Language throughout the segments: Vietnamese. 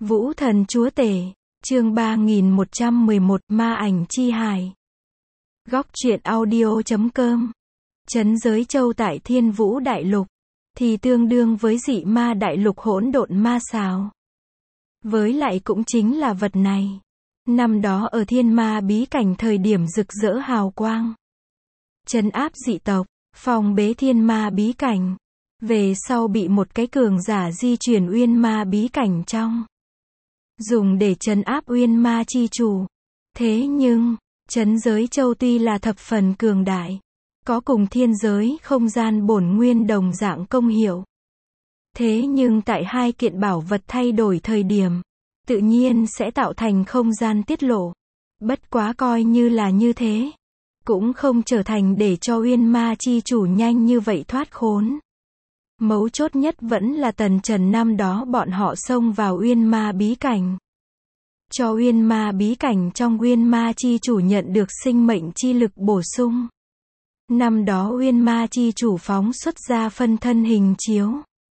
Vũ thần chúa tể, chương 3111, ma ảnh chi hải. Góc truyện audio.com. Trấn Giới Châu tại Thiên Vũ Đại Lục, thì tương đương với dị ma đại lục hỗn độn ma sào. Với lại cũng chính là vật này. Năm đó ở thiên ma bí cảnh thời điểm rực rỡ hào quang. Trấn áp dị tộc, phòng bế thiên ma bí cảnh. Về sau bị một cái cường giả di chuyển uyên ma bí cảnh trong. Dùng để trấn áp uyên ma chi chủ. Thế nhưng, Trấn Giới Châu tuy là thập phần cường đại, có cùng thiên giới không gian bổn nguyên đồng dạng công hiệu. Thế nhưng tại hai kiện bảo vật thay đổi thời điểm, tự nhiên sẽ tạo thành không gian tiết lộ. Bất quá coi như là như thế, cũng không trở thành để cho uyên ma chi chủ nhanh như vậy thoát khốn. Mấu chốt nhất vẫn là Tần Trần năm đó bọn họ xông vào uyên ma bí cảnh. Cho uyên ma bí cảnh trong uyên ma chi chủ nhận được sinh mệnh chi lực bổ sung. Năm đó uyên ma chi chủ phóng xuất ra phân thân hình chiếu.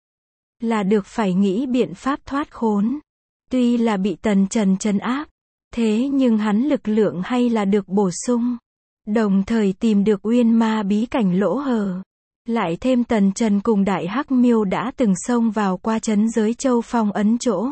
Là được phải nghĩ biện pháp thoát khốn. Tuy là bị Tần Trần trấn áp, thế nhưng hắn lực lượng hay là được bổ sung. Đồng thời tìm được uyên ma bí cảnh lỗ hở. Lại thêm Tần Trần cùng Đại Hắc Miêu đã từng xông vào qua Trấn Giới Châu phong ấn chỗ.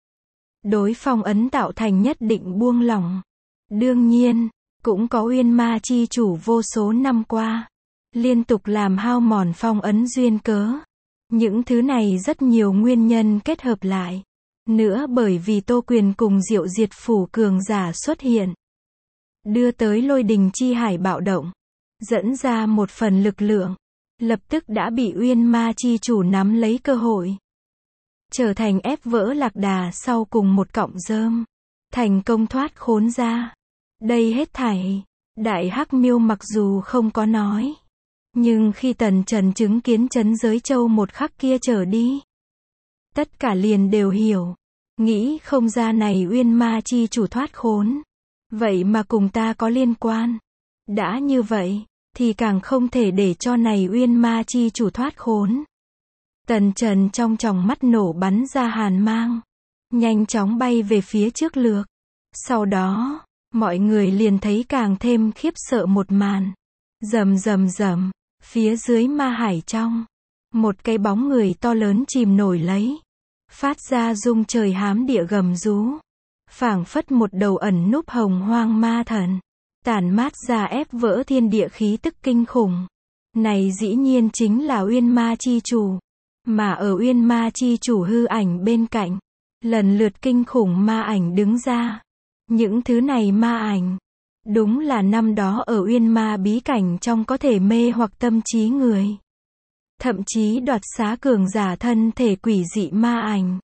Đối phong ấn tạo thành nhất định buông lỏng. Đương nhiên, cũng có uyên ma chi chủ vô số năm qua. Liên tục làm hao mòn phong ấn duyên cớ. Những thứ này rất nhiều nguyên nhân kết hợp lại. Nữa bởi vì Tô Quyền cùng Diệu Diệt Phủ cường giả xuất hiện. Đưa tới lôi đình chi hải bạo động. Dẫn ra một phần lực lượng. Lập tức đã bị uyên ma chi chủ nắm lấy cơ hội. Trở thành ép vỡ lạc đà sau cùng một cọng rơm. Thành công thoát khốn ra. Đây hết thảy. Đại Hắc Miêu mặc dù không có nói. Nhưng khi Tần Trần chứng kiến Trấn Giới Châu một khắc kia trở đi. Tất cả liền đều hiểu. Nghĩ không ra này uyên ma chi chủ thoát khốn. Vậy mà cùng ta có liên quan. Đã như vậy, thì càng không thể để cho này uyên ma chi chủ thoát khốn. Tần Trần trong tròng mắt nổ bắn ra hàn mang. Nhanh chóng bay về phía trước lược. Sau đó, mọi người liền thấy càng thêm khiếp sợ một màn. Rầm rầm rầm, phía dưới ma hải trong. Một cái bóng người to lớn chìm nổi lấy. Phát ra rung trời hám địa gầm rú. Phảng phất một đầu ẩn núp hồng hoang ma thần. Tản mát ra ép vỡ thiên địa khí tức kinh khủng. Này dĩ nhiên chính là uyên ma chi chủ. Mà ở uyên ma chi chủ hư ảnh bên cạnh. Lần lượt kinh khủng ma ảnh đứng ra. Những thứ này ma ảnh. Đúng là năm đó ở uyên ma bí cảnh trong có thể mê hoặc tâm trí người. Thậm chí đoạt xá cường giả thân thể quỷ dị ma ảnh.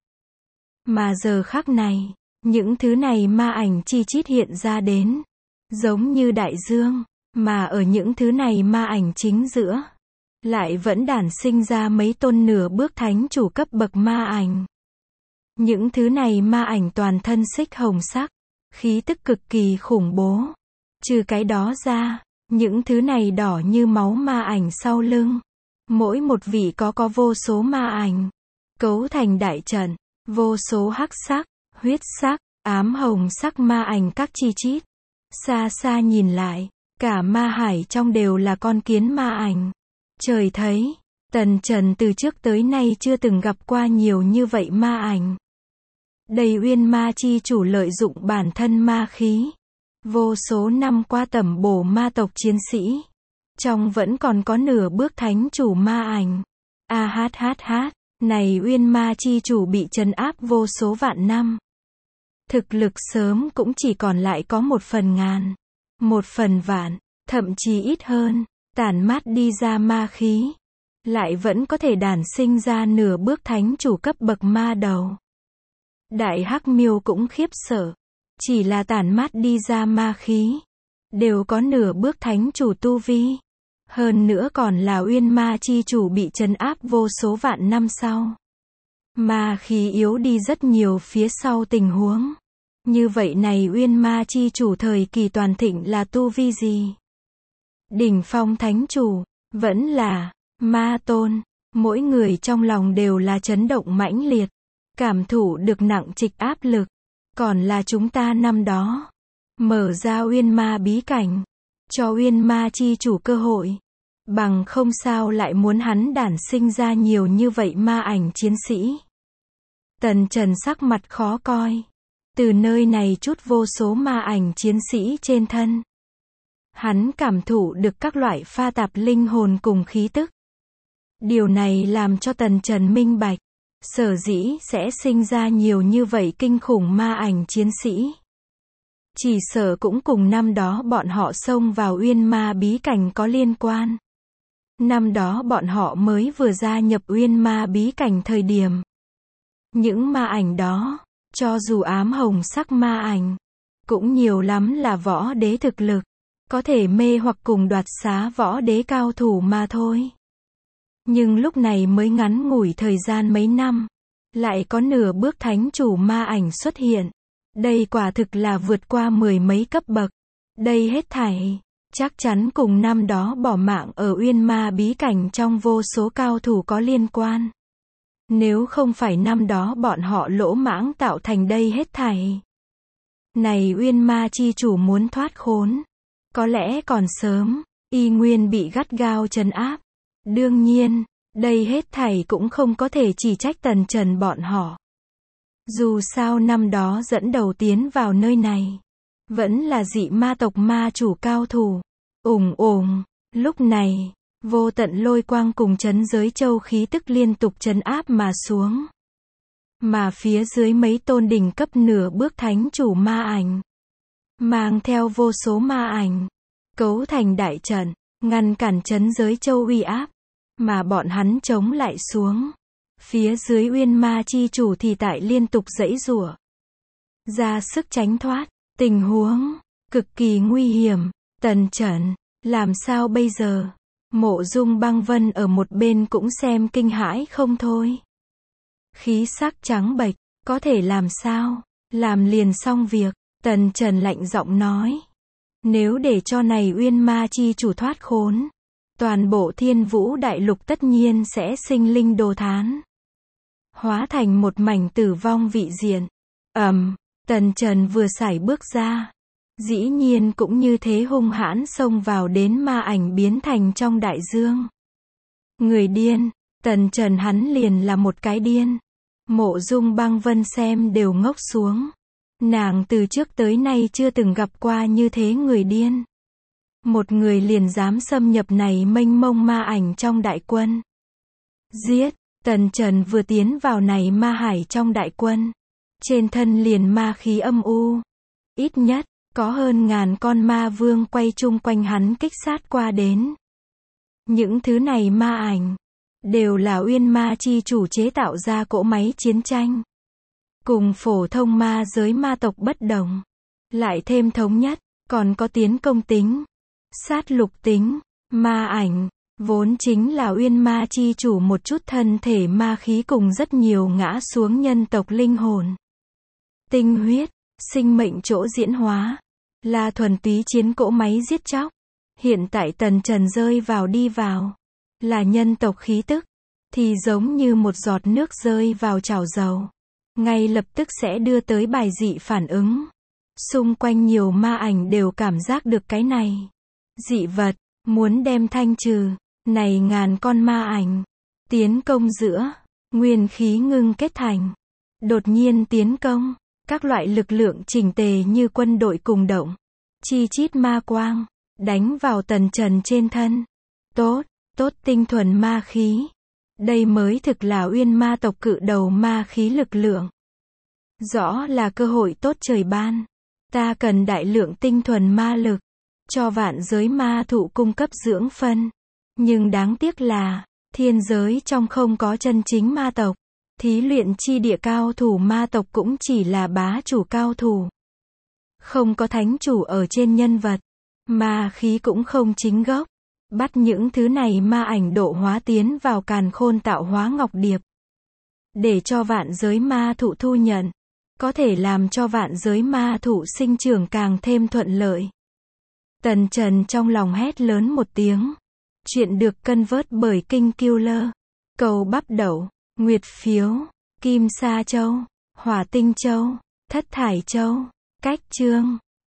Mà giờ khắc này, những thứ này ma ảnh chi chít hiện ra đến. Giống như đại dương, mà ở những thứ này ma ảnh chính giữa. Lại vẫn đản sinh ra mấy tôn nửa bước thánh chủ cấp bậc ma ảnh. Những thứ này ma ảnh toàn thân xích hồng sắc. Khí tức cực kỳ khủng bố. Trừ cái đó ra, những thứ này đỏ như máu ma ảnh sau lưng. Mỗi một vị có vô số ma ảnh. Cấu thành đại trận. Vô số hắc sắc, huyết sắc, ám hồng sắc ma ảnh các chi chít. Xa xa nhìn lại, cả ma hải trong đều là con kiến ma ảnh. Trời thấy, Tần Trần từ trước tới nay chưa từng gặp qua nhiều như vậy ma ảnh. Đây uyên ma chi chủ lợi dụng bản thân ma khí. Vô số năm qua tẩm bổ ma tộc chiến sĩ. Trong vẫn còn có nửa bước thánh chủ ma ảnh. Này uyên ma chi chủ bị trấn áp vô số vạn năm. Thực lực sớm cũng chỉ còn lại có 1/1000, 1/1000, thậm chí ít hơn. Tản mát đi ra ma khí. Lại vẫn có thể đản sinh ra nửa bước thánh chủ cấp bậc ma đầu. Đại Hắc Miêu cũng khiếp sợ. Chỉ là tản mát đi ra ma khí. Đều có nửa bước thánh chủ tu vi. Hơn nữa còn là uyên ma chi chủ bị trấn áp vô số vạn năm sau. Ma khí yếu đi rất nhiều phía sau tình huống. Như vậy này uyên ma chi chủ thời kỳ toàn thịnh là tu vi gì? Đỉnh phong thánh chủ, vẫn là ma tôn. Mỗi người trong lòng đều là chấn động mãnh liệt. cảm thụ được nặng trịch áp lực. Còn là chúng ta năm đó, mở ra uyên ma bí cảnh, cho uyên ma chi chủ cơ hội. Bằng không sao lại muốn hắn đản sinh ra nhiều như vậy ma ảnh chiến sĩ. Tần Trần sắc mặt khó coi. Từ nơi này chút vô số ma ảnh chiến sĩ trên thân. Hắn cảm thụ được các loại pha tạp linh hồn cùng khí tức. Điều này làm cho Tần Trần minh bạch. Sở dĩ sẽ sinh ra nhiều như vậy kinh khủng ma ảnh chiến sĩ. Chỉ sợ cũng cùng năm đó bọn họ xông vào uyên ma bí cảnh có liên quan. Năm đó bọn họ mới vừa gia nhập uyên ma bí cảnh thời điểm. Những ma ảnh đó, cho dù ám hồng sắc ma ảnh, cũng nhiều lắm là võ đế thực lực, có thể mê hoặc cùng đoạt xá võ đế cao thủ mà thôi. Nhưng lúc này mới ngắn ngủi thời gian mấy năm, lại có nửa bước thánh chủ ma ảnh xuất hiện. Đây quả thực là vượt qua 10 mấy cấp bậc. Đây hết thảy, chắc chắn cùng năm đó bỏ mạng ở uyên ma bí cảnh trong vô số cao thủ có liên quan. Nếu không phải năm đó bọn họ lỗ mãng tạo thành đây hết thảy. Này uyên ma chi chủ muốn thoát khốn, có lẽ còn sớm, y nguyên bị gắt gao trấn áp. Đương nhiên, đây hết thảy cũng không có thể chỉ trách Tần Trần bọn họ. Dù sao năm đó dẫn đầu tiến vào nơi này, vẫn là dị ma tộc ma chủ cao thủ. Lúc này, vô tận lôi quang cùng chấn giới châu khí tức liên tục trấn áp mà xuống. Mà phía dưới mấy tôn đỉnh cấp nửa bước thánh chủ ma ảnh, mang theo vô số ma ảnh, cấu thành đại trận, ngăn cản chấn giới châu uy áp, mà bọn hắn chống lại xuống. Phía dưới uyên ma chi chủ thì tại liên tục giãy giụa, ra sức tránh thoát. Tình huống cực kỳ nguy hiểm. Tần Trần, làm sao bây giờ? Mộ Dung Băng Vân ở một bên cũng xem kinh hãi không thôi. Khí sắc trắng bệch, có thể làm sao? Làm liền xong việc. Tần Trần lạnh giọng nói. Nếu để cho này uyên ma chi chủ thoát khốn, toàn bộ Thiên Vũ Đại Lục tất nhiên sẽ sinh linh đồ thán, hóa thành một mảnh tử vong vị diện. Tần Trần vừa sải bước ra, dĩ nhiên cũng như thế hung hãn xông vào đến ma ảnh biến thành trong đại dương. Người điên, Tần Trần hắn liền là một cái điên. Mộ Dung Băng Vân xem đều ngốc xuống. Nàng từ trước tới nay chưa từng gặp qua như thế người điên. Một người liền dám xâm nhập này mênh mông ma ảnh trong đại quân. Giết! Tần Trần vừa tiến vào này ma hải trong đại quân, trên thân liền ma khí âm u. Ít nhất, có hơn ngàn con ma vương quay chung quanh hắn kích sát qua đến. Những thứ này ma ảnh, đều là uyên ma chi chủ chế tạo ra cỗ máy chiến tranh. Cùng phổ thông ma giới ma tộc bất đồng. Lại thêm thống nhất, còn có tiến công tính, sát lục tính, ma ảnh. Vốn chính là uyên ma chi chủ một chút thân thể ma khí cùng rất nhiều ngã xuống nhân tộc linh hồn. Tinh huyết, sinh mệnh chỗ diễn hóa, là thuần túy chiến cỗ máy giết chóc. Hiện tại Tần Trần rơi vào đi vào, là nhân tộc khí tức, thì giống như một giọt nước rơi vào chảo dầu. Ngay lập tức sẽ đưa tới bài dị phản ứng. Xung quanh nhiều ma ảnh đều cảm giác được cái này. Dị vật, muốn đem thanh trừ. Này ngàn con ma ảnh, tiến công giữa, nguyên khí ngưng kết thành. Đột nhiên tiến công, các loại lực lượng chỉnh tề như quân đội cùng động. Chi chít ma quang, đánh vào Tần Trần trên thân. Tốt tinh thuần ma khí. Đây mới thực là uyên ma tộc cự đầu ma khí lực lượng. Rõ là cơ hội tốt trời ban. Ta cần đại lượng tinh thuần ma lực, cho vạn giới ma thụ cung cấp dưỡng phân. Nhưng đáng tiếc là, thiên giới trong không có chân chính ma tộc. Thí luyện chi địa cao thủ ma tộc cũng chỉ là bá chủ cao thủ. Không có thánh chủ ở trên nhân vật. Ma khí cũng không chính gốc. Bắt những thứ này ma ảnh độ hóa tiến vào càn khôn tạo hóa ngọc điệp. Để cho vạn giới ma thụ thu nhận. Có thể làm cho vạn giới ma thụ sinh trưởng càng thêm thuận lợi. Tần Trần trong lòng hét lớn một tiếng. Chuyện được cân vớt bởi King Killer. Cầu bắp đậu, nguyệt phiếu, Kim Sa Châu, Hỏa Tinh Châu, Thất Thải Châu, Cách Chương.